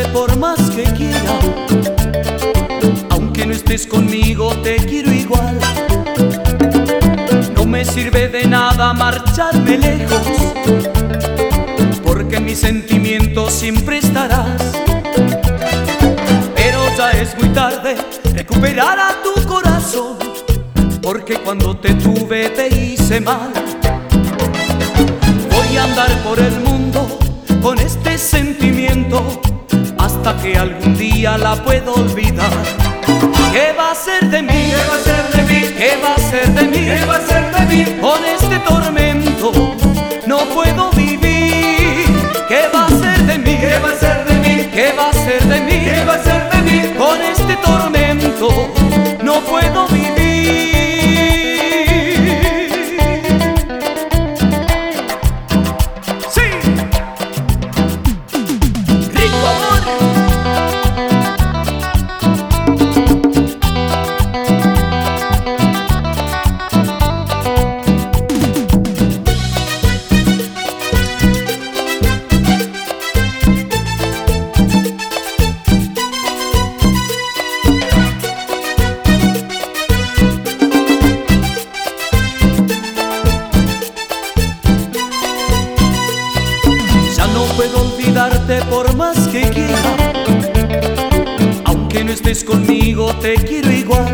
por más que quiera. Aunque no estés conmigo, te quiero igual. No me sirve de nada marcharme lejos, porque en mis sentimientos siempre estarás. Pero ya es muy tarde recuperar a tu corazón, porque cuando te tuve te hice mal. Voy a andar por el mundo con este sentimiento hasta que algún día la pueda olvidar. ¿Qué va a ser de mí? ¿Qué va a ser de mí? ¿Qué va a ser de mí? ¿Qué va a ser de mí? Con este tormento no puedo vivir. ¿Qué va a ser de mí? ¿Qué va a ser de mí? ¿Qué va a ser de mí? ¿Qué va a ser de mí? Con este tormento no puedo vivir. ¡Sí! ¡Rico amor! No puedo olvidarte por más que quiera. Aunque no estés conmigo, te quiero igual.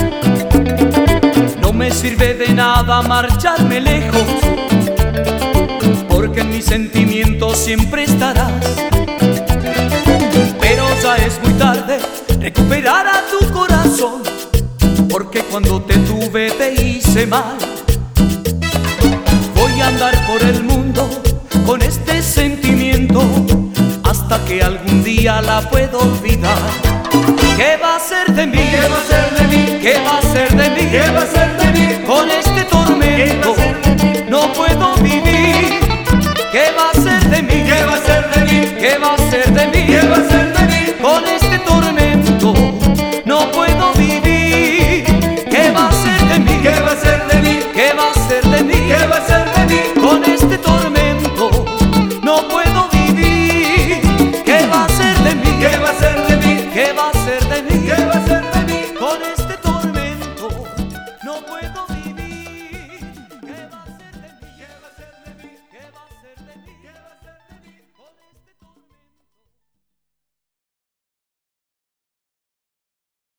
No me sirve de nada marcharme lejos, porque en mis sentimientos siempre estarás. Pero ya es muy tarde recuperar a tu corazón, porque cuando te tuve te hice mal. Voy a andar por el mundo con este sentimiento hasta que algún día la pueda olvidar. ¿Qué va a ser de mí? ¿Qué va a ser de mí? ¿Qué va a ser de mí? ¿Qué va a ser de mí? Con este tormento no puedo vivir. ¿Qué va a ser de mí? ¿Qué va a ser de mí? ¿Qué va a ser de mí?